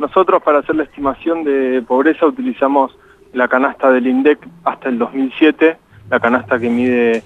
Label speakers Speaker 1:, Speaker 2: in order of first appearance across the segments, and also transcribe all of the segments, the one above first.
Speaker 1: Nosotros para hacer la estimación de pobreza utilizamos la canasta del INDEC hasta el 2007, la canasta que mide,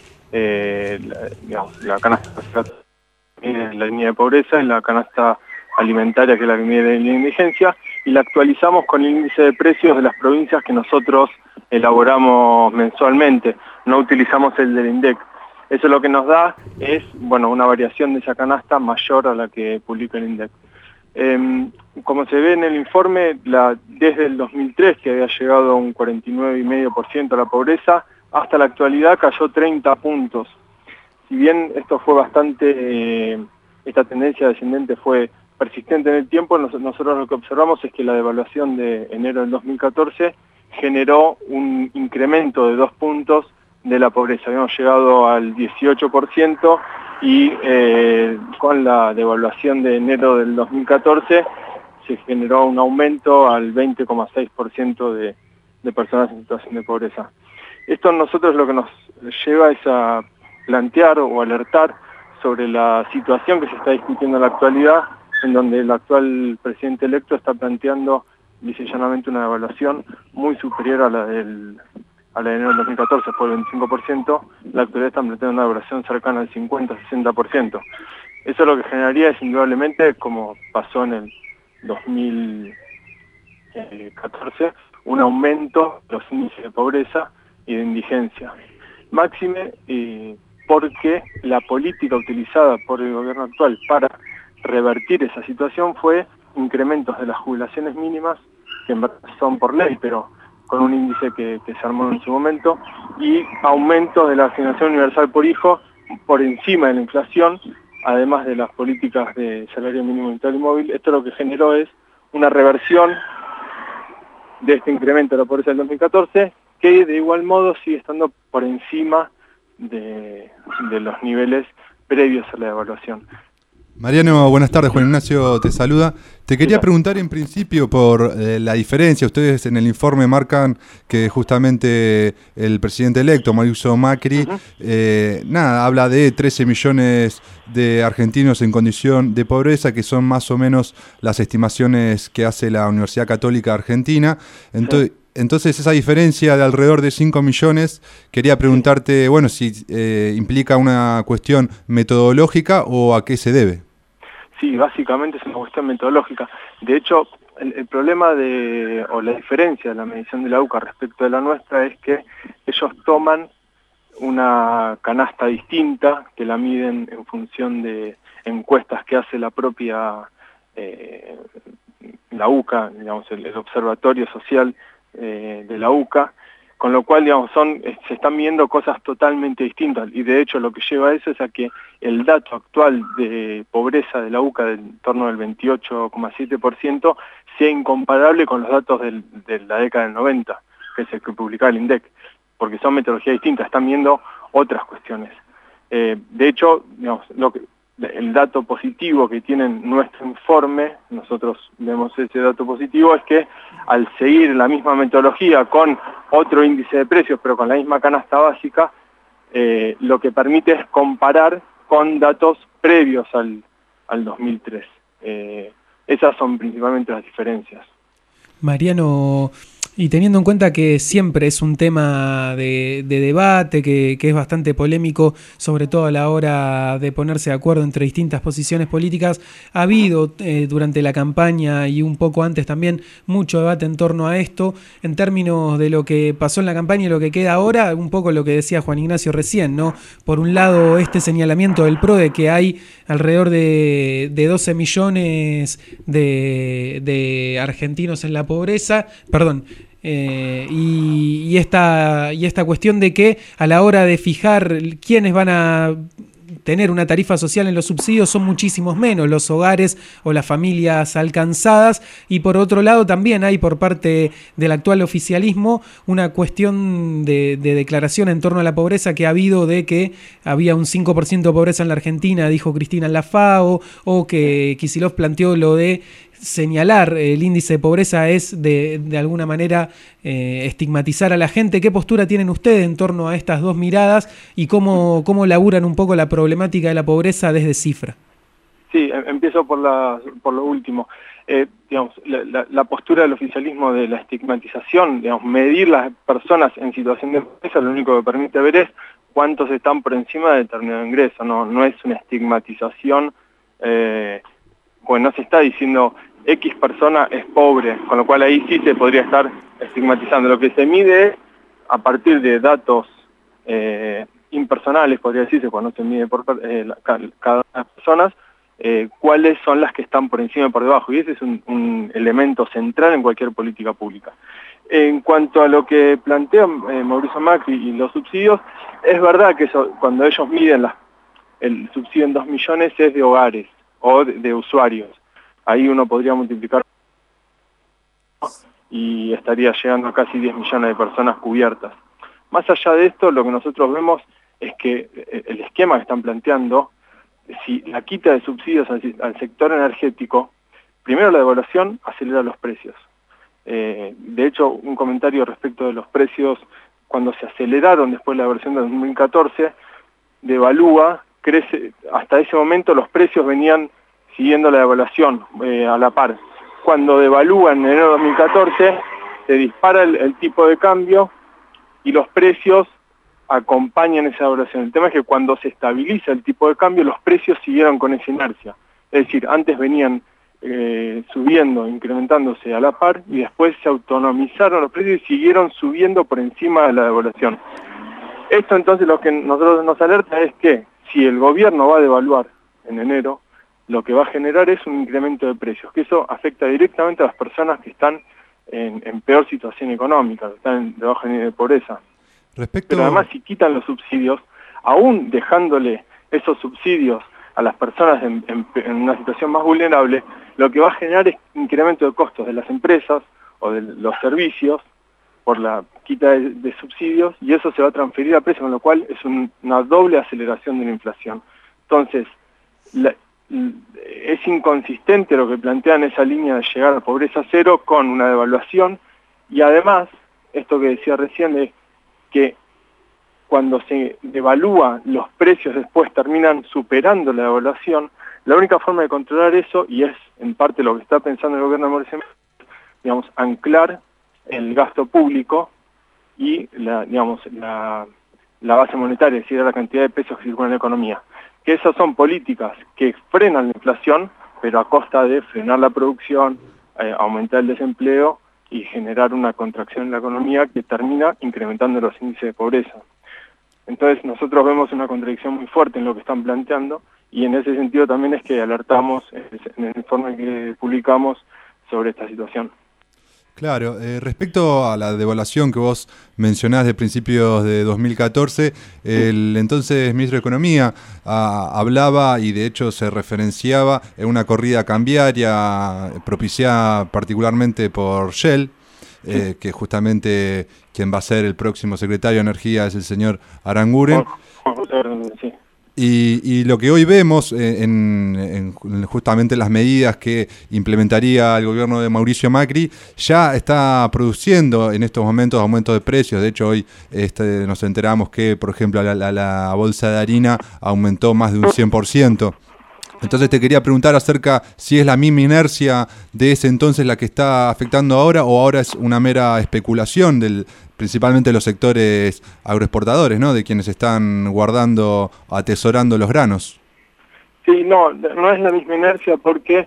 Speaker 1: la canasta que mide la línea de pobreza y la canasta alimentaria, que es la que mide la indigencia, y la actualizamos con el índice de precios de las provincias que nosotros elaboramos mensualmente, no utilizamos el del INDEC. Eso lo que nos da es, una variación de esa canasta mayor a la que publica el INDEC. Como se ve en el informe, desde el 2003, que había llegado a un 49,5% a la pobreza, hasta la actualidad cayó 30 puntos. Si bien esto fue bastante, esta tendencia descendente fue persistente en el tiempo, nosotros lo que observamos es que la devaluación de enero del 2014 generó un incremento de 2 puntos de la pobreza. Habíamos llegado al 18% y con la devaluación de enero del 2014 se generó un aumento al 20,6% de personas en situación de pobreza. Esto a nosotros lo que nos lleva es a plantear o alertar sobre la situación que se está discutiendo en la actualidad, en donde el actual presidente electo está planteando lisa y llanamente una devaluación muy superior a la de enero del 2014, fue el 25%, la actualidad está planteando una devaluación cercana al 50-60%. Eso lo que generaría es indudablemente, como pasó en el 2014, un aumento de los índices de pobreza y de indigencia. Máxime porque la política utilizada por el gobierno actual para revertir esa situación fue incrementos de las jubilaciones mínimas, que en verdad son por ley, pero con un índice que se armó en su momento, y aumentos de la asignación universal por hijo por encima de la inflación, además de las políticas de salario mínimo vital y móvil. Esto lo que generó es una reversión de este incremento de la pobreza del 2014, que de igual modo sigue estando por encima de los niveles previos a la devaluación.
Speaker 2: Mariano, buenas tardes. Juan Ignacio te saluda. Te quería preguntar en principio por la diferencia. Ustedes en el informe marcan que justamente el presidente electo, Mauricio Macri, habla de 13 millones de argentinos en condición de pobreza, que son más o menos las estimaciones que hace la Universidad Católica Argentina. Entonces esa diferencia de alrededor de 5 millones, quería preguntarte, si implica una cuestión metodológica o a qué se debe.
Speaker 1: Sí, básicamente es una cuestión metodológica. De hecho, el problema o la diferencia de la medición de la UCA respecto de la nuestra es que ellos toman una canasta distinta, que la miden en función de encuestas que hace la propia la UCA, el Observatorio Social de la UCA, con lo cual se están viendo cosas totalmente distintas, y de hecho lo que lleva a eso es a que el dato actual de pobreza de la UCA de en torno del 28,7% sea incomparable con los datos de la década del 90, que es el que publicaba el INDEC, porque son metodologías distintas, están viendo otras cuestiones. De hecho, el dato positivo que tiene nuestro informe, nosotros vemos ese dato positivo, es que al seguir la misma metodología con otro índice de precios, pero con la misma canasta básica, lo que permite es comparar con datos previos al 2003. Esas son principalmente las diferencias.
Speaker 3: Mariano, y teniendo en cuenta que siempre es un tema de debate, que es bastante polémico, sobre todo a la hora de ponerse de acuerdo entre distintas posiciones políticas, ha habido durante la campaña y un poco antes también mucho debate en torno a esto, en términos de lo que pasó en la campaña y lo que queda ahora, un poco lo que decía Juan Ignacio recién, ¿no? Por un lado, este señalamiento del PRO de que hay alrededor de 12 millones de argentinos en la pobreza, y esta cuestión de que a la hora de fijar quiénes van a tener una tarifa social en los subsidios son muchísimos menos los hogares o las familias alcanzadas, y por otro lado también hay por parte del actual oficialismo una cuestión de declaración en torno a la pobreza que ha habido, de que había un 5% de pobreza en la Argentina, dijo Cristina en la FAO, o que Kicillof planteó lo de señalar el índice de pobreza es de alguna manera estigmatizar a la gente. ¿Qué postura tienen ustedes en torno a estas dos miradas y cómo laburan un poco la problemática de la pobreza desde Cifra?
Speaker 1: Sí, empiezo por lo último. digamos, la postura del oficialismo de la estigmatización, digamos, medir las personas en situación de pobreza, lo único que permite ver es cuántos están por encima de determinado ingreso, no es una estigmatización, pues no se está diciendo X persona es pobre, con lo cual ahí sí se podría estar estigmatizando. Lo que se mide es, a partir de datos impersonales, podría decirse, cuando no se mide por cada persona, cuáles son las que están por encima y por debajo, y ese es un elemento central en cualquier política pública. En cuanto a lo que plantea Mauricio Macri y los subsidios, es verdad que cuando ellos miden el subsidio en 2 millones es de hogares o de usuarios. Ahí uno podría multiplicar y estaría llegando a casi 10 millones de personas cubiertas. Más allá de esto, lo que nosotros vemos es que el esquema que están planteando, si la quita de subsidios al sector energético, primero la devaluación acelera los precios. De hecho, un comentario respecto de los precios, cuando se aceleraron después de la devaluación de 2014, devalúa, crece, hasta ese momento los precios venían siguiendo la devaluación a la par. Cuando devalúa en enero de 2014, se dispara el tipo de cambio y los precios acompañan esa devaluación. El tema es que cuando se estabiliza el tipo de cambio, los precios siguieron con esa inercia. Es decir, antes venían subiendo, incrementándose a la par, y después se autonomizaron los precios y siguieron subiendo por encima de la devaluación. Esto entonces lo que nosotros nos alerta es que si el gobierno va a devaluar en enero, lo que va a generar es un incremento de precios, que eso afecta directamente a las personas que están en peor situación económica, que están debajo del nivel de pobreza. Pero además, si quitan los subsidios, aún dejándole esos subsidios a las personas en una situación más vulnerable, lo que va a generar es incremento de costos de las empresas o de los servicios por la quita de subsidios, y eso se va a transferir a precios, con lo cual es una doble aceleración de la inflación. Entonces, es inconsistente lo que plantean esa línea de llegar a pobreza cero con una devaluación, y además, esto que decía recién de que cuando se devalúa los precios después terminan superando la devaluación, la única forma de controlar eso, y es en parte lo que está pensando el gobierno de Mauricio Macri, digamos, anclar el gasto público y la base monetaria, es decir, la cantidad de pesos que circulan en la economía. Que esas son políticas que frenan la inflación, pero a costa de frenar la producción, aumentar el desempleo y generar una contracción en la economía que termina incrementando los índices de pobreza. Entonces nosotros vemos una contradicción muy fuerte en lo que están planteando, y en ese sentido también es que alertamos en el informe que publicamos sobre esta situación.
Speaker 2: Claro, respecto a la devaluación que vos mencionás de principios de 2014, el entonces ministro de Economía hablaba y de hecho se referenciaba en una corrida cambiaria propiciada particularmente por Shell, que justamente quien va a ser el próximo secretario de Energía es el señor Aranguren.
Speaker 1: Sí.
Speaker 2: Y lo que hoy vemos en justamente las medidas que implementaría el gobierno de Mauricio Macri ya está produciendo en estos momentos aumentos de precios. De hecho, hoy nos enteramos que, por ejemplo, la bolsa de harina aumentó más de un 100%. Entonces te quería preguntar acerca si es la misma inercia de ese entonces la que está afectando ahora, o ahora es una mera especulación principalmente de los sectores agroexportadores, ¿no? De quienes están guardando, atesorando los granos.
Speaker 1: Sí, no es la misma inercia porque,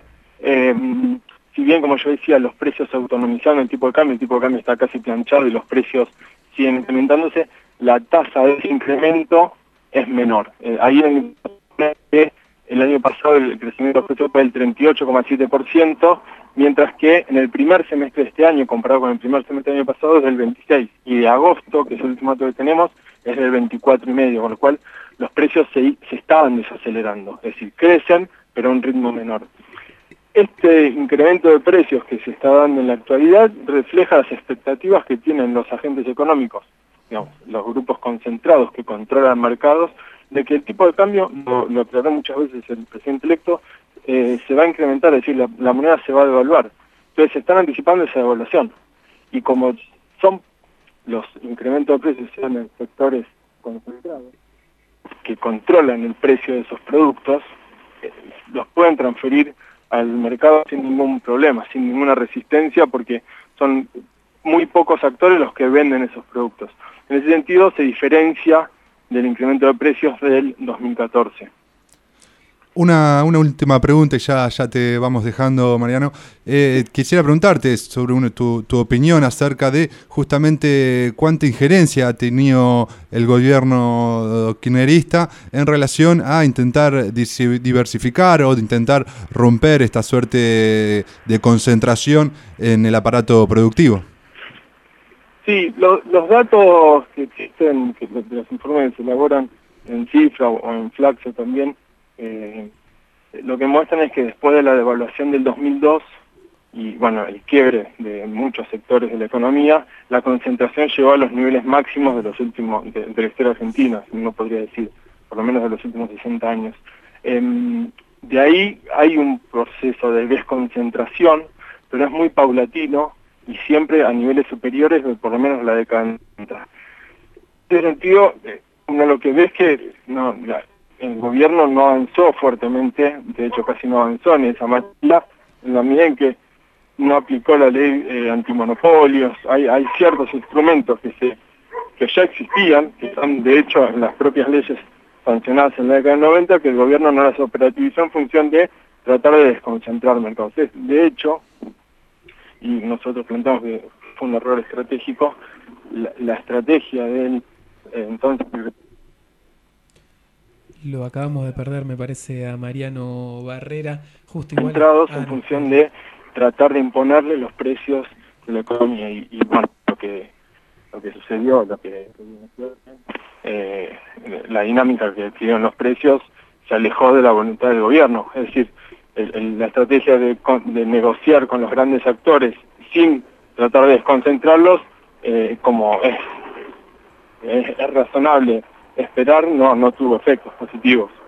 Speaker 1: si bien, como yo decía, los precios se autonomizaron, el tipo de cambio está casi planchado y los precios siguen incrementándose, la tasa de ese incremento es menor. Ahí el año pasado el crecimiento de los precios fue del 38,7%, mientras que en el primer semestre de este año, comparado con el primer semestre del año pasado, es del 26%, y de agosto, que es el último dato que tenemos, es del 24,5%, con lo cual los precios se estaban desacelerando, es decir, crecen, pero a un ritmo menor. Este incremento de precios que se está dando en la actualidad refleja las expectativas que tienen los agentes económicos, digamos, los grupos concentrados que controlan mercados, de que el tipo de cambio, lo aclaró muchas veces el presidente electo, se va a incrementar, es decir, la moneda se va a devaluar. Entonces se están anticipando esa devaluación. Y como son los incrementos de precios sean en sectores concentrados, que controlan el precio de esos productos, los pueden transferir al mercado sin ningún problema, sin ninguna resistencia, porque son muy pocos actores los que venden esos productos. En ese sentido se diferencia del incremento de precios del 2014.
Speaker 2: Una última pregunta y ya te vamos dejando, Mariano. Quisiera preguntarte sobre tu opinión acerca de justamente cuánta injerencia ha tenido el gobierno kirchnerista en relación a intentar diversificar o de intentar romper esta suerte de concentración en el aparato productivo.
Speaker 1: Sí, los datos que existen, que los informes se elaboran en Cifra o en Flaxo también, lo que muestran es que después de la devaluación del 2002 y bueno, el quiebre de muchos sectores de la economía, la concentración llegó a los niveles máximos de los últimos, de la historia argentina, uno podría decir, por lo menos de los últimos 60 años. De ahí hay un proceso de desconcentración, pero es muy paulatino y siempre a niveles superiores de por lo menos la década de 90. En ese sentido, uno lo que ve es que el gobierno no avanzó fuertemente, de hecho casi no avanzó en esa materia, en la medida en que no aplicó la ley antimonopolios. Hay ciertos instrumentos que ya existían, que están de hecho en las propias leyes sancionadas en la década del 90, que el gobierno no las operativizó en función de tratar de desconcentrar mercados. De hecho, y nosotros planteamos que fue un error estratégico, la estrategia del entonces...
Speaker 3: Lo acabamos de perder, me parece, a Mariano Barrera, justo igual.
Speaker 1: Entrados en función de tratar de imponerle los precios de la economía y bueno, lo que sucedió, la dinámica que tuvieron los precios se alejó de la voluntad del gobierno. Es decir, la estrategia de negociar con los grandes actores sin tratar de desconcentrarlos, como es razonable esperar, no tuvo efectos positivos.